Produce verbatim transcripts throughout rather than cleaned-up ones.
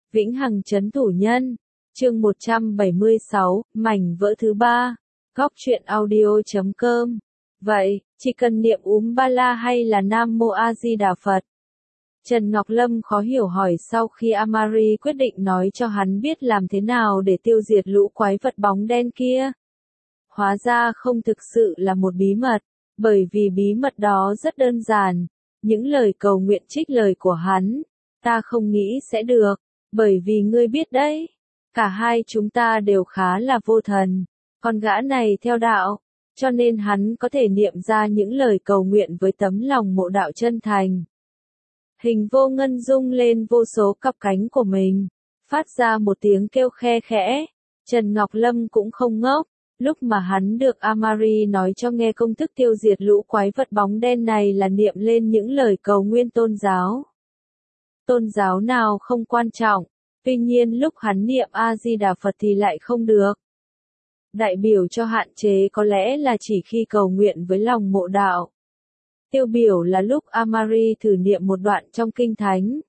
Vĩnh Hằng trấn thủ nhân, chương một trăm bảy mươi sáu, mảnh vỡ thứ ba, góc truyện audio chấm com. Vậy, chỉ cần niệm Úm Ba La hay là Nam Mô A Di Đà Phật? Trần Ngọc Lâm khó hiểu hỏi sau khi Amari quyết định nói cho hắn biết làm thế nào để tiêu diệt lũ quái vật bóng đen kia. Hóa ra không thực sự là một bí mật, bởi vì bí mật đó rất đơn giản. Những lời cầu nguyện trích lời của hắn, ta không nghĩ sẽ được, bởi vì ngươi biết đấy, cả hai chúng ta đều khá là vô thần, con gã này theo đạo, cho nên hắn có thể niệm ra những lời cầu nguyện với tấm lòng mộ đạo chân thành. Hình vô ngân rung lên vô số cặp cánh của mình, phát ra một tiếng kêu khe khẽ. Trần Ngọc Lâm cũng không ngốc, lúc mà hắn được Amari nói cho nghe công thức tiêu diệt lũ quái vật bóng đen này là niệm lên những lời cầu nguyện tôn giáo. Tôn giáo nào không quan trọng, tuy nhiên lúc hắn niệm A-di-đà Phật thì lại không được. Đại biểu cho hạn chế có lẽ là chỉ khi cầu nguyện với lòng mộ đạo. Tiêu biểu là lúc Amari thử niệm một đoạn trong kinh thánh.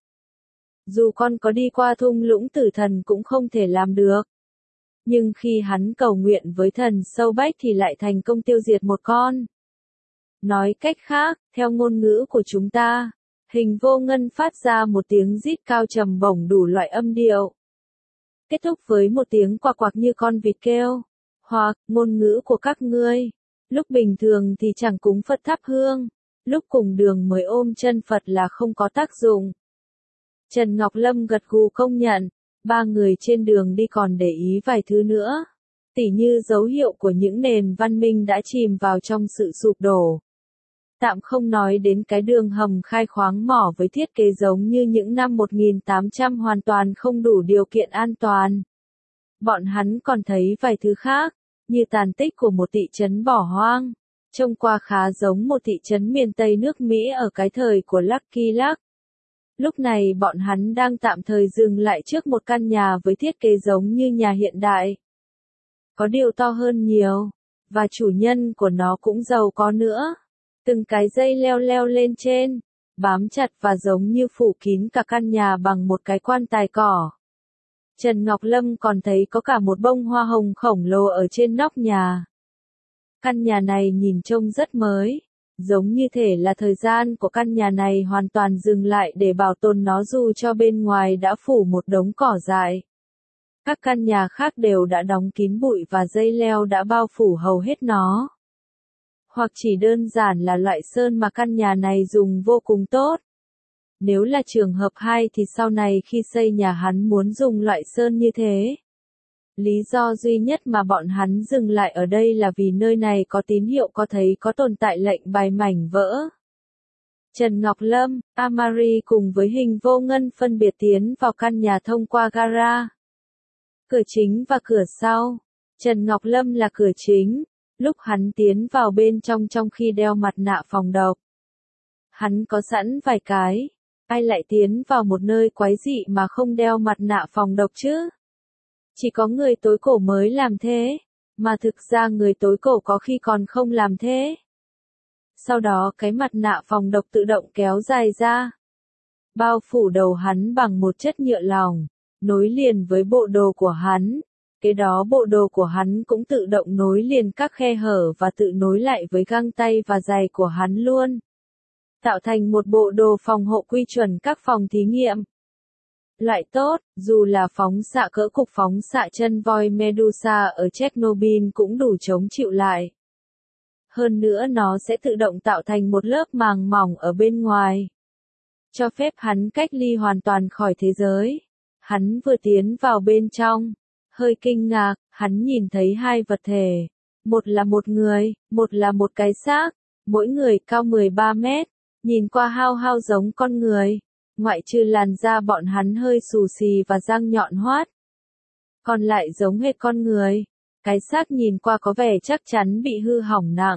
Dù con có đi qua thung lũng tử thần cũng không thể làm được. Nhưng khi hắn cầu nguyện với thần sâu bách thì lại thành công tiêu diệt một con. Nói cách khác, theo ngôn ngữ của chúng ta, hình vô ngân phát ra một tiếng rít cao trầm bổng đủ loại âm điệu. Kết thúc với một tiếng quạc quạc như con vịt kêu. Hoặc, ngôn ngữ của các ngươi. Lúc bình thường thì chẳng cúng Phật thắp hương. Lúc cùng đường mới ôm chân Phật là không có tác dụng. Trần Ngọc Lâm gật gù công nhận. Ba người trên đường đi còn để ý vài thứ nữa. Tỉ như dấu hiệu của những nền văn minh đã chìm vào trong sự sụp đổ. Tạm không nói đến cái đường hầm khai khoáng mỏ với thiết kế giống như những năm một nghìn tám trăm hoàn toàn không đủ điều kiện an toàn. Bọn hắn còn thấy vài thứ khác, như tàn tích của một thị trấn bỏ hoang. Trông qua khá giống một thị trấn miền Tây nước Mỹ ở cái thời của Lucky Luke. Lúc này bọn hắn đang tạm thời dừng lại trước một căn nhà với thiết kế giống như nhà hiện đại. Có điều to hơn nhiều, và chủ nhân của nó cũng giàu có nữa. Từng cái dây leo leo lên trên, bám chặt và giống như phủ kín cả căn nhà bằng một cái quan tài cỏ. Trần Ngọc Lâm còn thấy có cả một bông hoa hồng khổng lồ ở trên nóc nhà. Căn nhà này nhìn trông rất mới, giống như thể là thời gian của căn nhà này hoàn toàn dừng lại để bảo tồn nó dù cho bên ngoài đã phủ một đống cỏ dại. Các căn nhà khác đều đã đóng kín bụi và dây leo đã bao phủ hầu hết nó. Hoặc chỉ đơn giản là loại sơn mà căn nhà này dùng vô cùng tốt. Nếu là trường hợp hai thì sau này khi xây nhà hắn muốn dùng loại sơn như thế. Lý do duy nhất mà bọn hắn dừng lại ở đây là vì nơi này có tín hiệu có thấy có tồn tại lệnh bài mảnh vỡ. Trần Ngọc Lâm, Amari cùng với hình vô ngân phân biệt tiến vào căn nhà thông qua gara. Cửa chính và cửa sau. Trần Ngọc Lâm là cửa chính, lúc hắn tiến vào bên trong trong khi đeo mặt nạ phòng độc. Hắn có sẵn vài cái, ai lại tiến vào một nơi quái dị mà không đeo mặt nạ phòng độc chứ? Chỉ có người tối cổ mới làm thế, mà thực ra người tối cổ có khi còn không làm thế. Sau đó cái mặt nạ phòng độc tự động kéo dài ra, bao phủ đầu hắn bằng một chất nhựa lỏng, nối liền với bộ đồ của hắn. Cái đó bộ đồ của hắn cũng tự động nối liền các khe hở và tự nối lại với găng tay và giày của hắn luôn. Tạo thành một bộ đồ phòng hộ quy chuẩn các phòng thí nghiệm. Loại tốt, dù là phóng xạ cỡ cục phóng xạ chân voi Medusa ở Chernobyl cũng đủ chống chịu lại. Hơn nữa nó sẽ tự động tạo thành một lớp màng mỏng ở bên ngoài, cho phép hắn cách ly hoàn toàn khỏi thế giới. Hắn vừa tiến vào bên trong, hơi kinh ngạc, hắn nhìn thấy hai vật thể. Một là một người, một là một cái xác, mỗi người cao mười ba mét, nhìn qua hao hao giống con người. Ngoại trừ làn da bọn hắn hơi xù xì và răng nhọn hoắt. Còn lại giống hệt con người. Cái xác nhìn qua có vẻ chắc chắn bị hư hỏng nặng.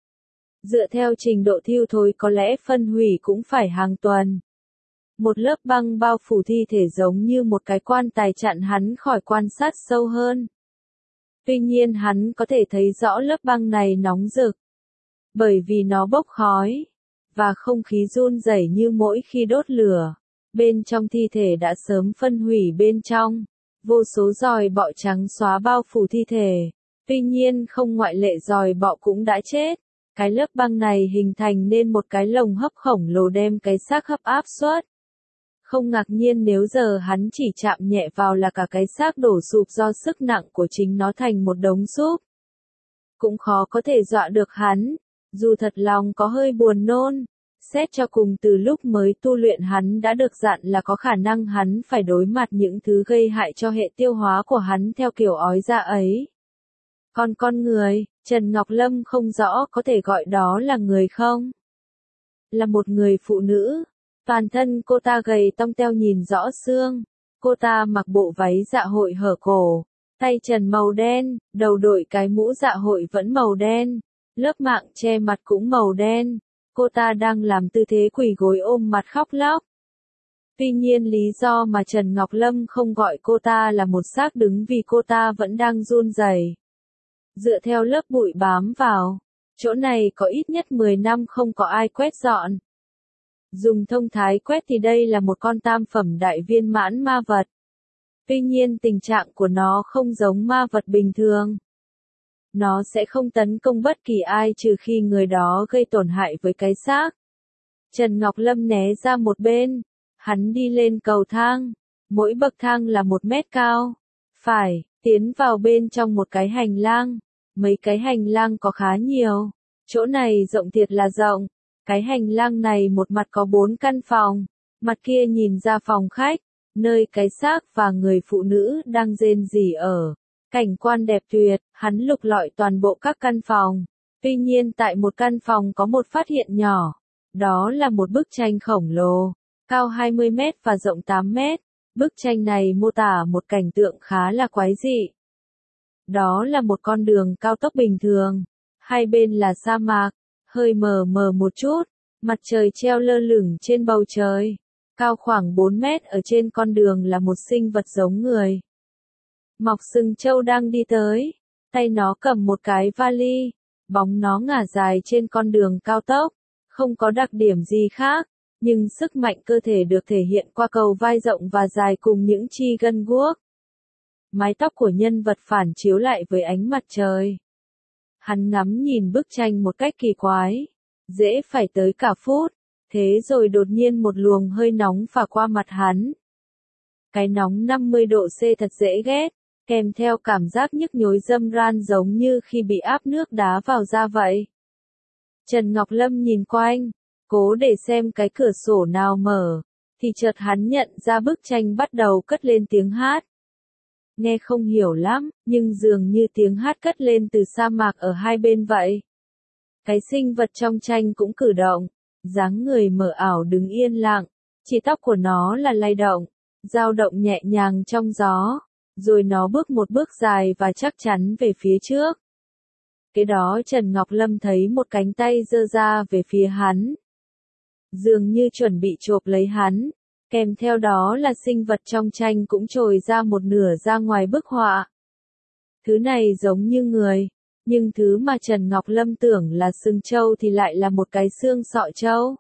Dựa theo trình độ thiêu thối có lẽ phân hủy cũng phải hàng tuần. Một lớp băng bao phủ thi thể giống như một cái quan tài chặn hắn khỏi quan sát sâu hơn. Tuy nhiên hắn có thể thấy rõ lớp băng này nóng rực. Bởi vì nó bốc khói. Và không khí run rẩy như mỗi khi đốt lửa. Bên trong thi thể đã sớm phân hủy bên trong. Vô số giòi bọ trắng xóa bao phủ thi thể. Tuy nhiên không ngoại lệ giòi bọ cũng đã chết. Cái lớp băng này hình thành nên một cái lồng hấp khổng lồ đem cái xác hấp áp suất. Không ngạc nhiên nếu giờ hắn chỉ chạm nhẹ vào là cả cái xác đổ sụp do sức nặng của chính nó thành một đống súp. Cũng khó có thể dọa được hắn, dù thật lòng có hơi buồn nôn. Xét cho cùng từ lúc mới tu luyện hắn đã được dặn là có khả năng hắn phải đối mặt những thứ gây hại cho hệ tiêu hóa của hắn theo kiểu ói ra ấy. Còn con người, Trần Ngọc Lâm không rõ có thể gọi đó là người không? Là một người phụ nữ. Toàn thân cô ta gầy tông teo nhìn rõ xương. Cô ta mặc bộ váy dạ hội hở cổ. Tay trần màu đen, đầu đội cái mũ dạ hội vẫn màu đen. Lớp mạng che mặt cũng màu đen. Cô ta đang làm tư thế quỳ gối ôm mặt khóc lóc. Tuy nhiên lý do mà Trần Ngọc Lâm không gọi cô ta là một xác đứng vì cô ta vẫn đang run rẩy. Dựa theo lớp bụi bám vào, chỗ này có ít nhất mười năm không có ai quét dọn. Dùng thông thái quét thì đây là một con tam phẩm đại viên mãn ma vật. Tuy nhiên tình trạng của nó không giống ma vật bình thường. Nó sẽ không tấn công bất kỳ ai trừ khi người đó gây tổn hại với cái xác. Trần Ngọc Lâm né ra một bên. Hắn đi lên cầu thang. Mỗi bậc thang là một mét cao. Phải, tiến vào bên trong một cái hành lang. Mấy cái hành lang có khá nhiều. Chỗ này rộng thiệt là rộng. Cái hành lang này một mặt có bốn căn phòng. Mặt kia nhìn ra phòng khách. Nơi cái xác và người phụ nữ đang rên rỉ ở. Cảnh quan đẹp tuyệt, hắn lục lọi toàn bộ các căn phòng. Tuy nhiên tại một căn phòng có một phát hiện nhỏ. Đó là một bức tranh khổng lồ, cao hai mươi mét và rộng tám mét. Bức tranh này mô tả một cảnh tượng khá là quái dị. Đó là một con đường cao tốc bình thường. Hai bên là sa mạc, hơi mờ mờ một chút. Mặt trời treo lơ lửng trên bầu trời. Cao khoảng bốn mét ở trên con đường là một sinh vật giống người. Mọc sừng trâu đang đi tới, tay nó cầm một cái vali, bóng nó ngả dài trên con đường cao tốc, không có đặc điểm gì khác, nhưng sức mạnh cơ thể được thể hiện qua cầu vai rộng và dài cùng những chi gân guốc. Mái tóc của nhân vật phản chiếu lại với ánh mặt trời. Hắn ngắm nhìn bức tranh một cách kỳ quái, dễ phải tới cả phút, thế rồi đột nhiên một luồng hơi nóng phả qua mặt hắn. Cái nóng năm mươi độ C thật dễ ghét. Kèm theo cảm giác nhức nhối râm ran giống như khi bị áp nước đá vào da vậy. Trần Ngọc Lâm nhìn quanh, cố để xem cái cửa sổ nào mở, thì chợt hắn nhận ra bức tranh bắt đầu cất lên tiếng hát. Nghe không hiểu lắm, nhưng dường như tiếng hát cất lên từ sa mạc ở hai bên vậy. Cái sinh vật trong tranh cũng cử động, dáng người mờ ảo đứng yên lặng, chỉ tóc của nó là lay động, dao động nhẹ nhàng trong gió. Rồi nó bước một bước dài và chắc chắn về phía trước. Kế đó Trần Ngọc Lâm thấy một cánh tay giơ ra về phía hắn. Dường như chuẩn bị chộp lấy hắn. Kèm theo đó là sinh vật trong tranh cũng trồi ra một nửa ra ngoài bức họa. Thứ này giống như người. Nhưng thứ mà Trần Ngọc Lâm tưởng là sừng trâu thì lại là một cái xương sọ trâu.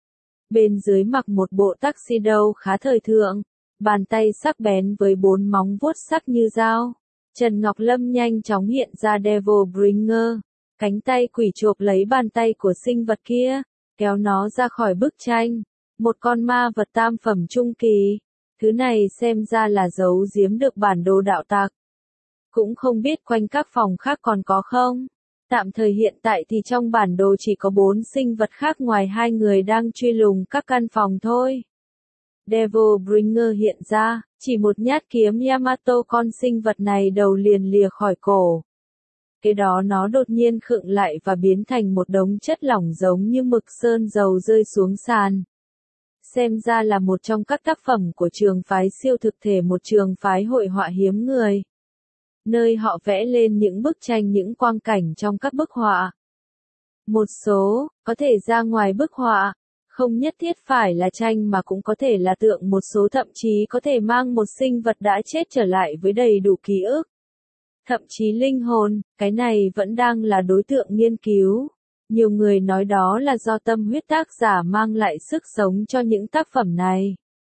Bên dưới mặc một bộ tuxedo khá thời thượng. Bàn tay sắc bén với bốn móng vuốt sắc như dao. Trần Ngọc Lâm nhanh chóng hiện ra Devil Bringer. Cánh tay quỷ chộp lấy bàn tay của sinh vật kia, kéo nó ra khỏi bức tranh. Một con ma vật tam phẩm trung kỳ. Thứ này xem ra là giấu giếm được bản đồ đạo tặc. Cũng không biết quanh các phòng khác còn có không. Tạm thời hiện tại thì trong bản đồ chỉ có bốn sinh vật khác ngoài hai người đang truy lùng các căn phòng thôi. Devil Bringer hiện ra, chỉ một nhát kiếm Yamato con sinh vật này đầu liền lìa khỏi cổ. Kế đó nó đột nhiên khựng lại và biến thành một đống chất lỏng giống như mực sơn dầu rơi xuống sàn. Xem ra là một trong các tác phẩm của trường phái siêu thực thể, một trường phái hội họa hiếm người. Nơi họ vẽ lên những bức tranh những quang cảnh trong các bức họa. Một số, có thể ra ngoài bức họa. Không nhất thiết phải là tranh mà cũng có thể là tượng, một số thậm chí có thể mang một sinh vật đã chết trở lại với đầy đủ ký ức. Thậm chí linh hồn, cái này vẫn đang là đối tượng nghiên cứu. Nhiều người nói đó là do tâm huyết tác giả mang lại sức sống cho những tác phẩm này.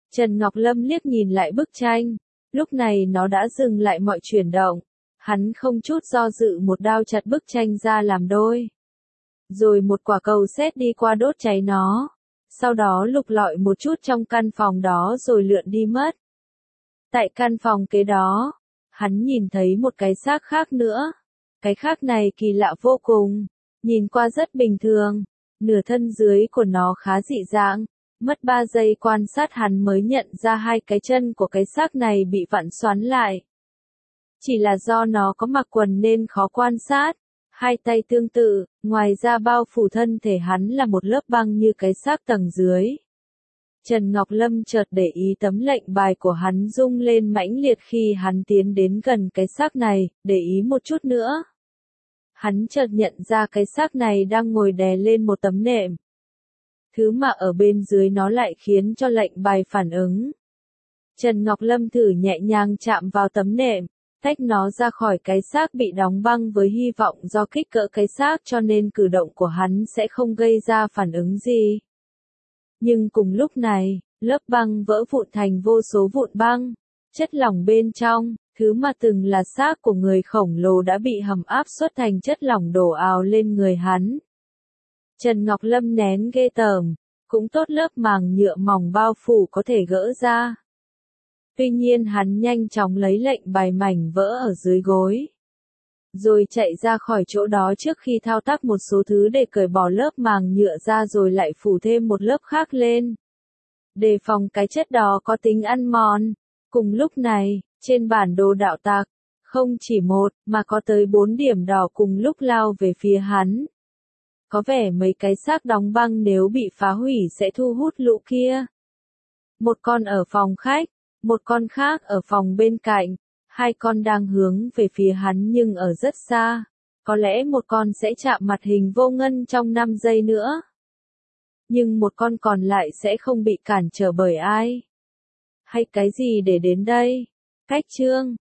Trần Ngọc Lâm liếc nhìn lại bức tranh, lúc này nó đã dừng lại mọi chuyển động. Hắn không chút do dự một đao chặt bức tranh ra làm đôi. Rồi một quả cầu sét đi qua đốt cháy nó. Sau đó lục lọi một chút trong căn phòng đó rồi lượn đi mất. Tại căn phòng kế đó, hắn nhìn thấy một cái xác khác nữa. Cái khác này kỳ lạ vô cùng, nhìn qua rất bình thường, nửa thân dưới của nó khá dị dạng. Mất ba giây quan sát hắn mới nhận ra hai cái chân của cái xác này bị vặn xoắn lại. Chỉ là do nó có mặc quần nên khó quan sát. Hai tay tương tự, ngoài ra bao phủ thân thể hắn là một lớp băng như cái xác tầng dưới. Trần Ngọc Lâm chợt để ý tấm lệnh bài của hắn rung lên mãnh liệt khi hắn tiến đến gần cái xác này, để ý một chút nữa. Hắn chợt nhận ra cái xác này đang ngồi đè lên một tấm nệm. Thứ mà ở bên dưới nó lại khiến cho lệnh bài phản ứng. Trần Ngọc Lâm thử nhẹ nhàng chạm vào tấm nệm, tách nó ra khỏi cái xác bị đóng băng với hy vọng do kích cỡ cái xác cho nên cử động của hắn sẽ không gây ra phản ứng gì. Nhưng cùng lúc này, lớp băng vỡ vụn thành vô số vụn băng, chất lỏng bên trong, thứ mà từng là xác của người khổng lồ đã bị hầm áp suất thành chất lỏng đổ ào lên người hắn. Trần Ngọc Lâm nén ghê tởm, cũng tốt lớp màng nhựa mỏng bao phủ có thể gỡ ra. Tuy nhiên hắn nhanh chóng lấy lệnh bài mảnh vỡ ở dưới gối. Rồi chạy ra khỏi chỗ đó trước khi thao tác một số thứ để cởi bỏ lớp màng nhựa ra rồi lại phủ thêm một lớp khác lên. Đề phòng cái chất đó có tính ăn mòn. Cùng lúc này, trên bản đồ đạo tặc, không chỉ một, mà có tới bốn điểm đỏ cùng lúc lao về phía hắn. Có vẻ mấy cái xác đóng băng nếu bị phá hủy sẽ thu hút lũ kia. Một con ở phòng khách, một con khác ở phòng bên cạnh, hai con đang hướng về phía hắn nhưng ở rất xa. Có lẽ một con sẽ chạm mặt hình vô ngân trong năm giây nữa. Nhưng một con còn lại sẽ không bị cản trở bởi ai. Hay cái gì để đến đây? Cách chương